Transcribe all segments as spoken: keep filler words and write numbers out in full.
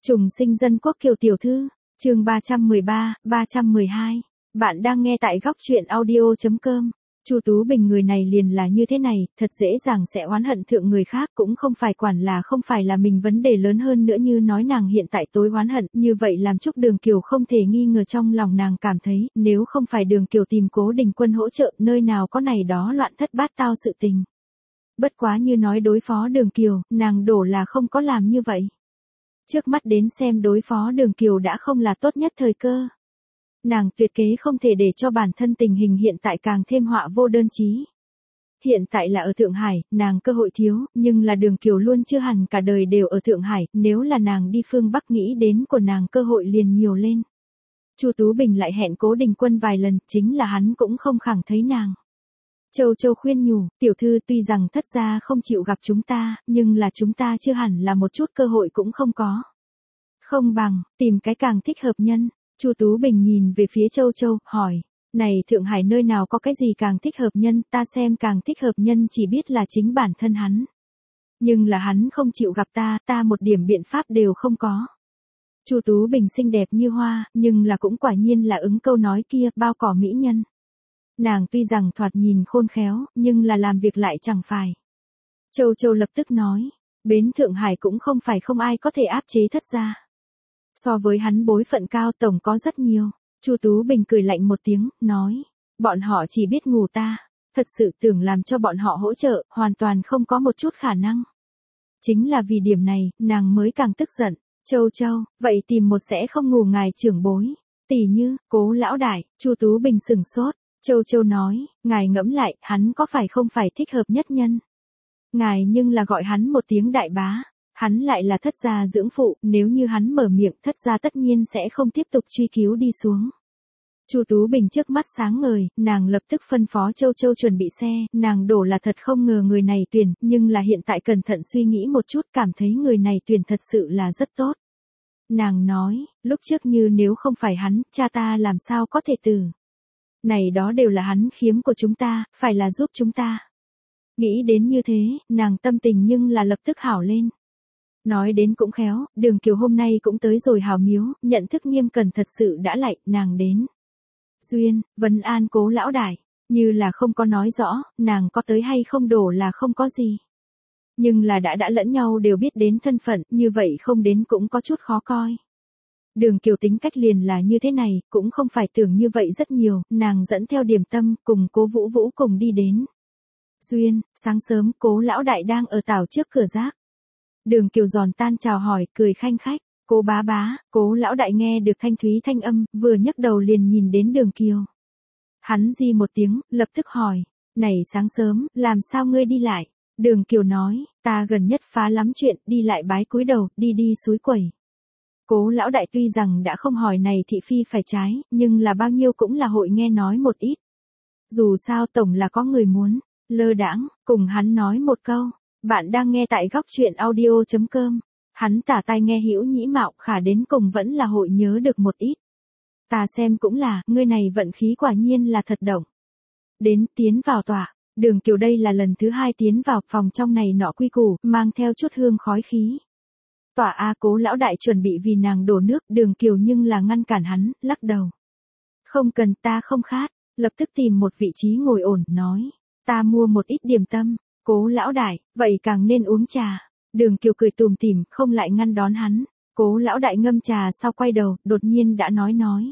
Trùng sinh dân quốc Kiều tiểu thư, chương ba trăm mười ba, ba trăm mười hai. Bạn đang nghe tại góc truyện audio chấm com. Chu Tú Bình người này liền là như thế này, thật dễ dàng sẽ oán hận thượng người khác, cũng không phải quản là không phải là mình vấn đề lớn hơn nữa như nói nàng hiện tại tối oán hận, như vậy làm Trúc Đường Kiều không thể nghi ngờ trong lòng nàng cảm thấy, nếu không phải Đường Kiều tìm Cố Đình Quân hỗ trợ, nơi nào có này đó loạn thất bát tao sự tình. Bất quá như nói đối phó Đường Kiều, nàng đổ là không có làm như vậy. Trước mắt đến xem đối phó Đường Kiều đã không là tốt nhất thời cơ. Nàng tuyệt kế không thể để cho bản thân tình hình hiện tại càng thêm họa vô đơn chí. Hiện tại là ở Thượng Hải, nàng cơ hội thiếu, nhưng là Đường Kiều luôn chưa hẳn cả đời đều ở Thượng Hải, nếu là nàng đi phương Bắc nghĩ đến của nàng cơ hội liền nhiều lên. Chu Tú Bình lại hẹn Cố Đình Quân vài lần, chính là hắn cũng không khẳng thấy nàng. Châu Châu khuyên nhủ, tiểu thư tuy rằng thất gia không chịu gặp chúng ta, nhưng là chúng ta chưa hẳn là một chút cơ hội cũng không có. Không bằng, tìm cái càng thích hợp nhân. Chu Tú Bình nhìn về phía Châu Châu, hỏi, này Thượng Hải nơi nào có cái gì càng thích hợp nhân, ta xem càng thích hợp nhân chỉ biết là chính bản thân hắn. Nhưng là hắn không chịu gặp ta, ta một điểm biện pháp đều không có. Chu Tú Bình xinh đẹp như hoa, nhưng là cũng quả nhiên là ứng câu nói kia, bao cỏ mỹ nhân. Nàng tuy rằng thoạt nhìn khôn khéo, nhưng là làm việc lại chẳng phải. Châu Châu lập tức nói, bến Thượng Hải cũng không phải không ai có thể áp chế thất gia. So với hắn bối phận cao tổng có rất nhiều. Chu Tú Bình cười lạnh một tiếng, nói, bọn họ chỉ biết ngủ ta, thật sự tưởng làm cho bọn họ hỗ trợ, hoàn toàn không có một chút khả năng. Chính là vì điểm này, nàng mới càng tức giận. Châu Châu, vậy tìm một sẽ không ngủ ngài trưởng bối, tỷ như, Cố lão đại. Chu Tú Bình sửng sốt. Châu Châu nói, ngài ngẫm lại, hắn có phải không phải thích hợp nhất nhân? Ngài nhưng là gọi hắn một tiếng đại bá, hắn lại là thất gia dưỡng phụ, nếu như hắn mở miệng thất gia tất nhiên sẽ không tiếp tục truy cứu đi xuống. Chu Tú Bình trước mắt sáng ngời, nàng lập tức phân phó Châu Châu chuẩn bị xe, nàng đổ là thật không ngờ người này tuyển, nhưng là hiện tại cẩn thận suy nghĩ một chút cảm thấy người này tuyển thật sự là rất tốt. Nàng nói, lúc trước như nếu không phải hắn, cha ta làm sao có thể từ. Này đó đều là hắn khiếm của chúng ta, phải là giúp chúng ta. Nghĩ đến như thế, nàng tâm tình nhưng là lập tức hảo lên. Nói đến cũng khéo, Đường Kiều hôm nay cũng tới rồi hào miếu, nhận thức nghiêm cẩn thật sự đã lạy, nàng đến. Duyên, vấn an Cố lão đại, như là không có nói rõ, nàng có tới hay không đổ là không có gì. Nhưng là đã đã lẫn nhau đều biết đến thân phận, như vậy không đến cũng có chút khó coi. Đường Kiều tính cách liền là như thế này, cũng không phải tưởng như vậy rất nhiều, nàng dẫn theo điểm tâm, cùng Cố Vũ Vũ cùng đi đến. Duyên, sáng sớm, Cố lão đại đang ở tảo trước cửa rác. Đường Kiều giòn tan chào hỏi, cười khanh khách, Cố bá bá. Cố lão đại nghe được thanh thúy thanh âm, vừa nhấc đầu liền nhìn đến Đường Kiều. Hắn di một tiếng, lập tức hỏi, này sáng sớm, làm sao ngươi đi lại? Đường Kiều nói, ta gần nhất phá lắm chuyện, đi lại bái cúi đầu, đi đi suối quẩy. Cố lão đại tuy rằng đã không hỏi này thị phi phải trái, nhưng là bao nhiêu cũng là hội nghe nói một ít. Dù sao tổng là có người muốn, lơ đãng, cùng hắn nói một câu, bạn đang nghe tại góc truyện audio chấm com, hắn tả tai nghe hữu nhĩ mạo khả đến cùng vẫn là hội nhớ được một ít. Ta xem cũng là, ngươi này vận khí quả nhiên là thật động. Đến tiến vào tòa, Đường Kiều đây là lần thứ hai tiến vào phòng trong này nọ quy củ, mang theo chút hương khói khí. Tòa A. Cố lão đại chuẩn bị vì nàng đổ nước, Đường Kiều nhưng là ngăn cản hắn, lắc đầu. Không cần, ta không khát, lập tức tìm một vị trí ngồi ổn, nói. Ta mua một ít điểm tâm. Cố lão đại, vậy càng nên uống trà. Đường Kiều cười tùm tìm, không lại ngăn đón hắn. Cố lão đại ngâm trà sau quay đầu, đột nhiên đã nói nói.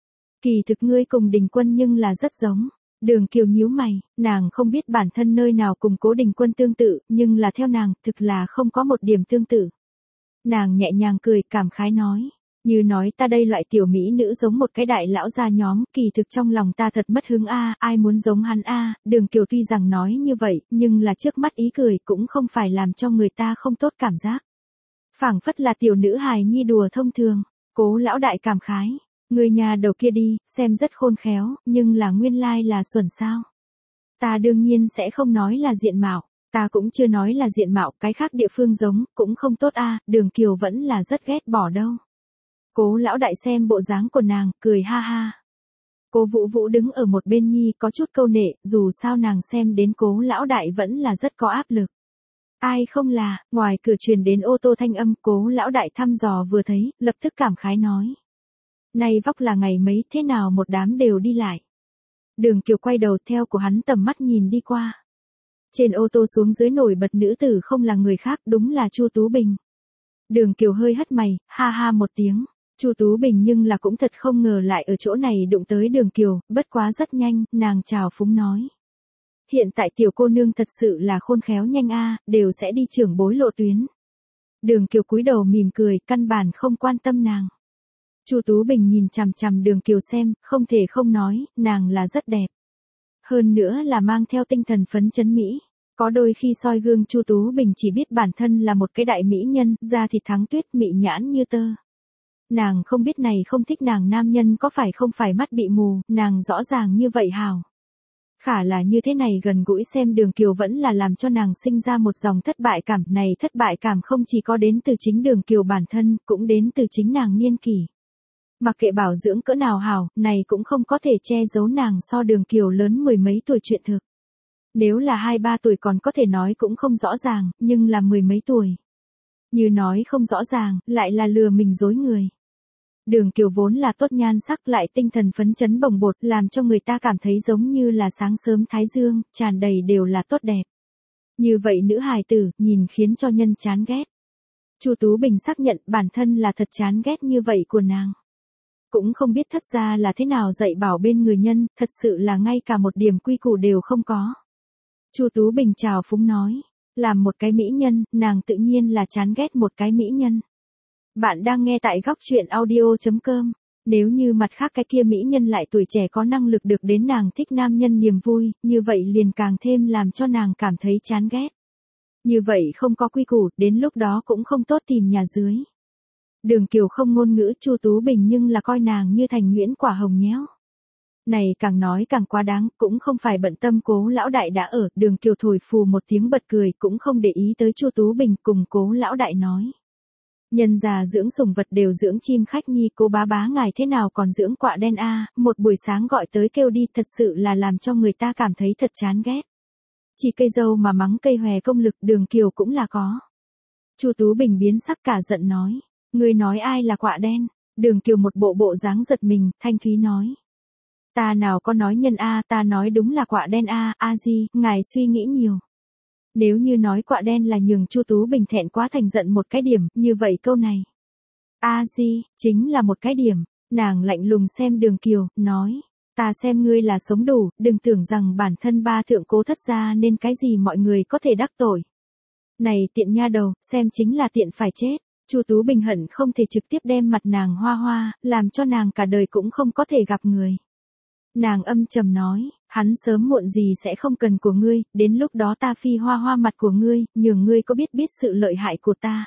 Kỳ thực ngươi cùng Đình Quân nhưng là rất giống. Đường Kiều nhíu mày, nàng không biết bản thân nơi nào cùng Cố Đình Quân tương tự, nhưng là theo nàng, thực là không có một điểm tương tự. Nàng nhẹ nhàng cười, cảm khái nói. Như nói ta đây loại tiểu mỹ nữ giống một cái đại lão gia nhóm, kỳ thực trong lòng ta thật mất hứng a, ai muốn giống hắn a. Đường Kiều tuy rằng nói như vậy, nhưng là trước mắt ý cười cũng không phải làm cho người ta không tốt cảm giác. Phảng phất là tiểu nữ hài nhi đùa thông thường. Cố lão đại cảm khái, người nhà đầu kia đi, xem rất khôn khéo, nhưng là nguyên lai là xuẩn sao. Ta đương nhiên sẽ không nói là diện mạo. Ta cũng chưa nói là diện mạo, cái khác địa phương giống, cũng không tốt a. Đường Kiều vẫn là rất ghét bỏ đâu. Cố lão đại xem bộ dáng của nàng, cười ha ha. Cố Vũ Vũ đứng ở một bên nhi có chút câu nệ, dù sao nàng xem đến Cố lão đại vẫn là rất có áp lực. Ai không là, ngoài cửa truyền đến ô tô thanh âm, Cố lão đại thăm dò vừa thấy, lập tức cảm khái nói. Nay vóc là ngày mấy, thế nào một đám đều đi lại. Đường Kiều quay đầu theo của hắn tầm mắt nhìn đi qua. Trên ô tô xuống dưới nổi bật nữ tử không là người khác, đúng là Chu Tú Bình. Đường Kiều hơi hất mày, ha ha một tiếng. Chu Tú Bình nhưng là cũng thật không ngờ lại ở chỗ này đụng tới Đường Kiều, bất quá rất nhanh, nàng chào phúng nói. Hiện tại tiểu cô nương thật sự là khôn khéo nhanh a, đều sẽ đi trưởng bối lộ tuyến. Đường Kiều cúi đầu mỉm cười, căn bản không quan tâm nàng. Chu Tú Bình nhìn chằm chằm Đường Kiều xem, không thể không nói, nàng là rất đẹp. Hơn nữa là mang theo tinh thần phấn chấn mỹ. Có đôi khi soi gương Chu Tú Bình chỉ biết bản thân là một cái đại mỹ nhân, da thịt thắng tuyết mị nhãn như tơ. Nàng không biết này không thích nàng nam nhân có phải không phải mắt bị mù, nàng rõ ràng như vậy hào. Khả là như thế này gần gũi xem Đường Kiều vẫn là làm cho nàng sinh ra một dòng thất bại cảm, này thất bại cảm không chỉ có đến từ chính Đường Kiều bản thân, cũng đến từ chính nàng niên kỷ. Mặc kệ bảo dưỡng cỡ nào hảo, này cũng không có thể che giấu nàng so Đường Kiều lớn mười mấy tuổi chuyện thực. Nếu là hai ba tuổi còn có thể nói cũng không rõ ràng, nhưng là mười mấy tuổi. Như nói không rõ ràng, lại là lừa mình dối người. Đường Kiều vốn là tốt nhan sắc lại tinh thần phấn chấn bồng bột, làm cho người ta cảm thấy giống như là sáng sớm thái dương, tràn đầy đều là tốt đẹp. Như vậy nữ hài tử, nhìn khiến cho nhân chán ghét. Chu Tú Bình xác nhận bản thân là thật chán ghét như vậy của nàng. Cũng không biết thất ra là thế nào dạy bảo bên người nhân, thật sự là ngay cả một điểm quy củ đều không có. Chu Tú Bình chào phúng nói, làm một cái mỹ nhân, nàng tự nhiên là chán ghét một cái mỹ nhân. Bạn đang nghe tại góc truyện audio chấm com. Nếu như mặt khác cái kia mỹ nhân lại tuổi trẻ có năng lực được đến nàng thích nam nhân niềm vui, như vậy liền càng thêm làm cho nàng cảm thấy chán ghét. Như vậy không có quy củ, đến lúc đó cũng không tốt tìm nhà dưới. Đường Kiều không ngôn ngữ, Chu Tú Bình nhưng là coi nàng như thành nhuyễn quả hồng nhéo. Này càng nói càng quá đáng, cũng không phải bận tâm Cố lão đại đã ở, Đường Kiều thổi phù một tiếng bật cười, cũng không để ý tới Chu Tú Bình, cùng Cố lão đại nói. Nhân già dưỡng sủng vật đều dưỡng chim khách nhi, Cố bá bá ngài thế nào còn dưỡng quạ đen a, một buổi sáng gọi tới kêu đi, thật sự là làm cho người ta cảm thấy thật chán ghét. Chỉ cây dâu mà mắng cây hòe công lực, Đường Kiều cũng là có. Chu Tú Bình biến sắc cả giận nói, ngươi nói ai là quạ đen? Đường Kiều một bộ bộ dáng giật mình, thanh thúy nói. Ta nào có nói nhân a, ta nói đúng là quạ đen a, a di, ngài suy nghĩ nhiều. Nếu như nói quạ đen là nhường Chu Tú Bình thẹn quá thành giận một cái điểm, như vậy câu này. A di, chính là một cái điểm, nàng lạnh lùng xem Đường Kiều, nói. Ta xem ngươi là sống đủ, đừng tưởng rằng bản thân ba thượng Cố thất gia nên cái gì mọi người có thể đắc tội. Này tiện nha đầu, xem chính là tiện phải chết. Chu Tú Bình hận không thể trực tiếp đem mặt nàng hoa hoa, làm cho nàng cả đời cũng không có thể gặp người. Nàng âm trầm nói, hắn sớm muộn gì sẽ không cần của ngươi, đến lúc đó ta phi hoa hoa mặt của ngươi, nhường ngươi có biết biết sự lợi hại của ta.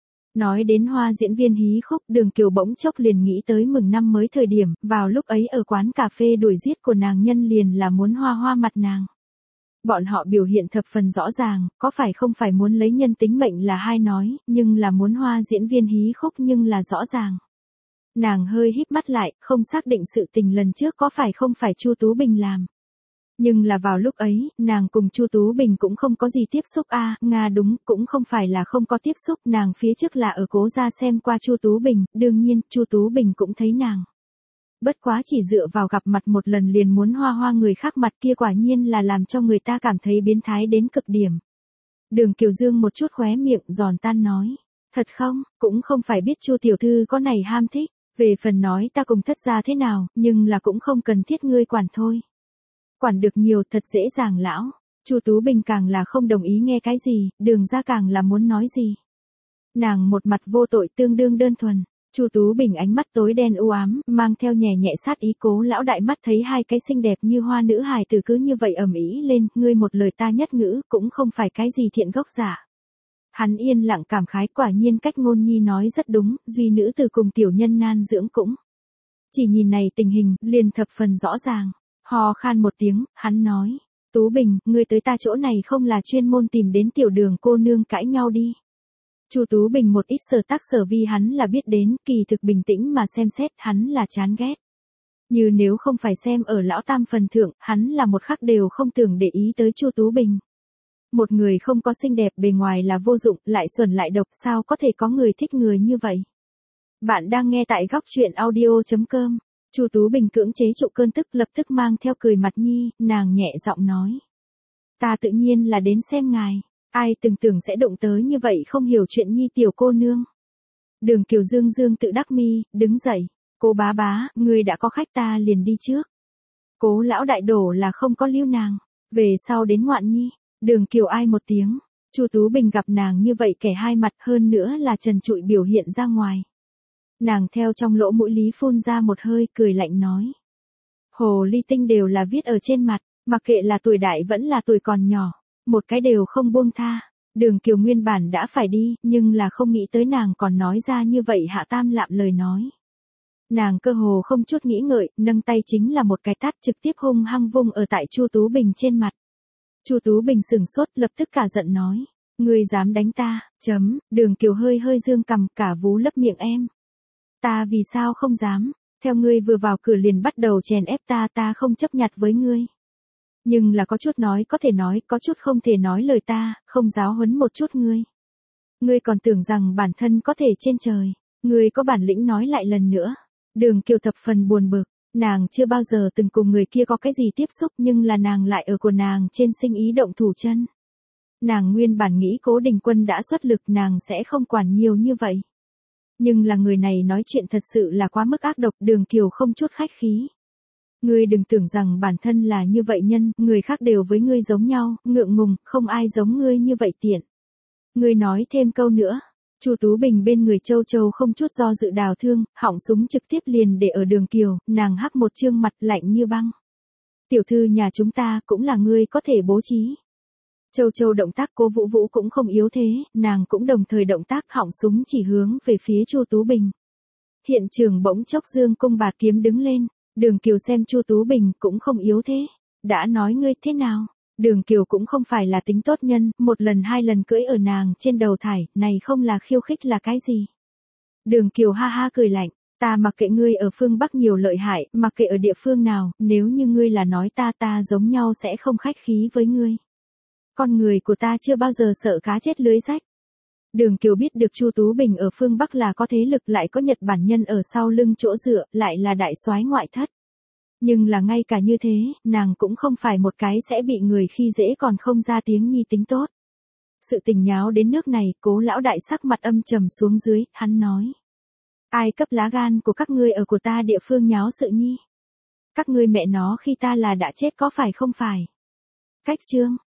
Nói đến hoa diễn viên hí khúc, Đường Kiều bỗng chốc liền nghĩ tới mừng năm mới thời điểm, vào lúc ấy ở quán cà phê đuổi giết của nàng nhân liền là muốn hoa hoa mặt nàng. Bọn họ biểu hiện thập phần rõ ràng, có phải không phải muốn lấy nhân tính mệnh là hai nói, nhưng là muốn hoa diễn viên hí khúc nhưng là rõ ràng. Nàng hơi híp mắt lại, không xác định sự tình lần trước có phải không phải Chu Tú Bình làm. Nhưng là vào lúc ấy, nàng cùng Chu Tú Bình cũng không có gì tiếp xúc a, à, Nga đúng, cũng không phải là không có tiếp xúc, nàng phía trước là ở Cố gia xem qua Chu Tú Bình, đương nhiên, Chu Tú Bình cũng thấy nàng. Bất quá chỉ dựa vào gặp mặt một lần liền muốn hoa hoa người khác mặt kia quả nhiên là làm cho người ta cảm thấy biến thái đến cực điểm. Đường Kiều Dương một chút khóe miệng giòn tan nói, thật không, cũng không phải biết Chu tiểu thư có này ham thích, về phần nói ta cùng thất gia thế nào, nhưng là cũng không cần thiết ngươi quản thôi. Quản được nhiều thật dễ dàng lão. Chu Tú Bình càng là không đồng ý nghe cái gì, Đường gia càng là muốn nói gì. Nàng một mặt vô tội tương đương đơn thuần. Chu Tú Bình ánh mắt tối đen u ám, mang theo nhẹ nhẹ sát ý. Cố lão đại mắt thấy hai cái xinh đẹp như hoa nữ hài tử cứ như vậy ầm ĩ lên, ngươi một lời ta nhất ngữ, cũng không phải cái gì thiện gốc giả. Hắn yên lặng cảm khái, quả nhiên cách ngôn nhi nói rất đúng, duy nữ từ cùng tiểu nhân nan dưỡng cũng. Chỉ nhìn này tình hình, liền thập phần rõ ràng. Hò khan một tiếng, hắn nói, Tú Bình, ngươi tới ta chỗ này không là chuyên môn tìm đến tiểu Đường cô nương cãi nhau đi. Chu Tú Bình một ít sở tác sở vi hắn là biết đến, kỳ thực bình tĩnh mà xem xét, hắn là chán ghét. Như nếu không phải xem ở lão tam phần thượng, hắn là một khắc đều không tưởng để ý tới Chu Tú Bình. Một người không có xinh đẹp bề ngoài là vô dụng, lại xuẩn lại độc, sao có thể có người thích người như vậy. Bạn đang nghe tại góc chuyện audio chấm com. Chu Tú Bình cưỡng chế trụ cơn tức, lập tức mang theo cười mặt nhi, nàng nhẹ giọng nói. Ta tự nhiên là đến xem ngài, ai từng tưởng sẽ đụng tới như vậy không hiểu chuyện nhi tiểu cô nương. Đường Kiều dương dương tự đắc mi, đứng dậy, cô bá bá, người đã có khách ta liền đi trước. Cố lão đại đổ là không có lưu nàng, về sau đến ngoạn nhi, Đường Kiều ai một tiếng, Chu Tú Bình gặp nàng như vậy kẻ hai mặt hơn nữa là trần trụi biểu hiện ra ngoài. Nàng theo trong lỗ mũi lý phun ra một hơi cười lạnh nói. Hồ ly tinh đều là viết ở trên mặt, mặc kệ là tuổi đại vẫn là tuổi còn nhỏ, một cái đều không buông tha. Đường Kiều nguyên bản đã phải đi, nhưng là không nghĩ tới nàng còn nói ra như vậy hạ tam lạm lời nói. Nàng cơ hồ không chút nghĩ ngợi, nâng tay chính là một cái tát trực tiếp hung hăng vung ở tại Chu Tú Bình trên mặt. Chu Tú Bình sừng sốt lập tức cả giận nói. Ngươi dám đánh ta, chấm, Đường Kiều hơi hơi dương cằm cả vú lấp miệng em. Ta vì sao không dám, theo ngươi vừa vào cửa liền bắt đầu chèn ép ta ta không chấp nhặt với ngươi. Nhưng là có chút nói có thể nói, có chút không thể nói lời ta, không giáo huấn một chút ngươi. Ngươi còn tưởng rằng bản thân có thể trên trời, ngươi có bản lĩnh nói lại lần nữa. Đường Kiều thập phần buồn bực, nàng chưa bao giờ từng cùng người kia có cái gì tiếp xúc nhưng là nàng lại ở của nàng trên sinh ý động thủ chân. Nàng nguyên bản nghĩ Cố Đình Quân đã xuất lực nàng sẽ không quản nhiều như vậy. Nhưng là người này nói chuyện thật sự là quá mức ác độc, Đường Kiều không chút khách khí. Ngươi đừng tưởng rằng bản thân là như vậy nhân, người khác đều với ngươi giống nhau, ngượng ngùng, không ai giống ngươi như vậy tiện. Ngươi nói thêm câu nữa. Chu Tú Bình bên người Châu Châu không chút do dự đào thương, họng súng trực tiếp liền để ở Đường Kiều, nàng hắc một trương mặt lạnh như băng. Tiểu thư nhà chúng ta cũng là ngươi có thể bố trí. Châu Châu động tác Cố Vũ Vũ cũng không yếu thế, nàng cũng đồng thời động tác họng súng chỉ hướng về phía Chu Tú Bình. Hiện trường bỗng chốc dương cung bạt kiếm đứng lên, Đường Kiều xem Chu Tú Bình cũng không yếu thế. Đã nói ngươi thế nào? Đường Kiều cũng không phải là tính tốt nhân, một lần hai lần cưỡi ở nàng trên đầu thải, này không là khiêu khích là cái gì? Đường Kiều ha ha cười lạnh, ta mặc kệ ngươi ở phương Bắc nhiều lợi hại, mặc kệ ở địa phương nào, nếu như ngươi là nói ta ta giống nhau sẽ không khách khí với ngươi. Con người của ta chưa bao giờ sợ cá chết lưới rách. Đường Kiều biết được Chu Tú Bình ở phương Bắc là có thế lực lại có Nhật Bản nhân ở sau lưng chỗ dựa, lại là đại soái ngoại thất. Nhưng là ngay cả như thế, nàng cũng không phải một cái sẽ bị người khi dễ còn không ra tiếng nhi tính tốt. Sự tình nháo đến nước này, Cố lão đại sắc mặt âm trầm xuống dưới, hắn nói. Ai cấp lá gan của các ngươi ở của ta địa phương nháo sự nhi? Các ngươi mẹ nó khi ta là đã chết có phải không phải? Cách chương,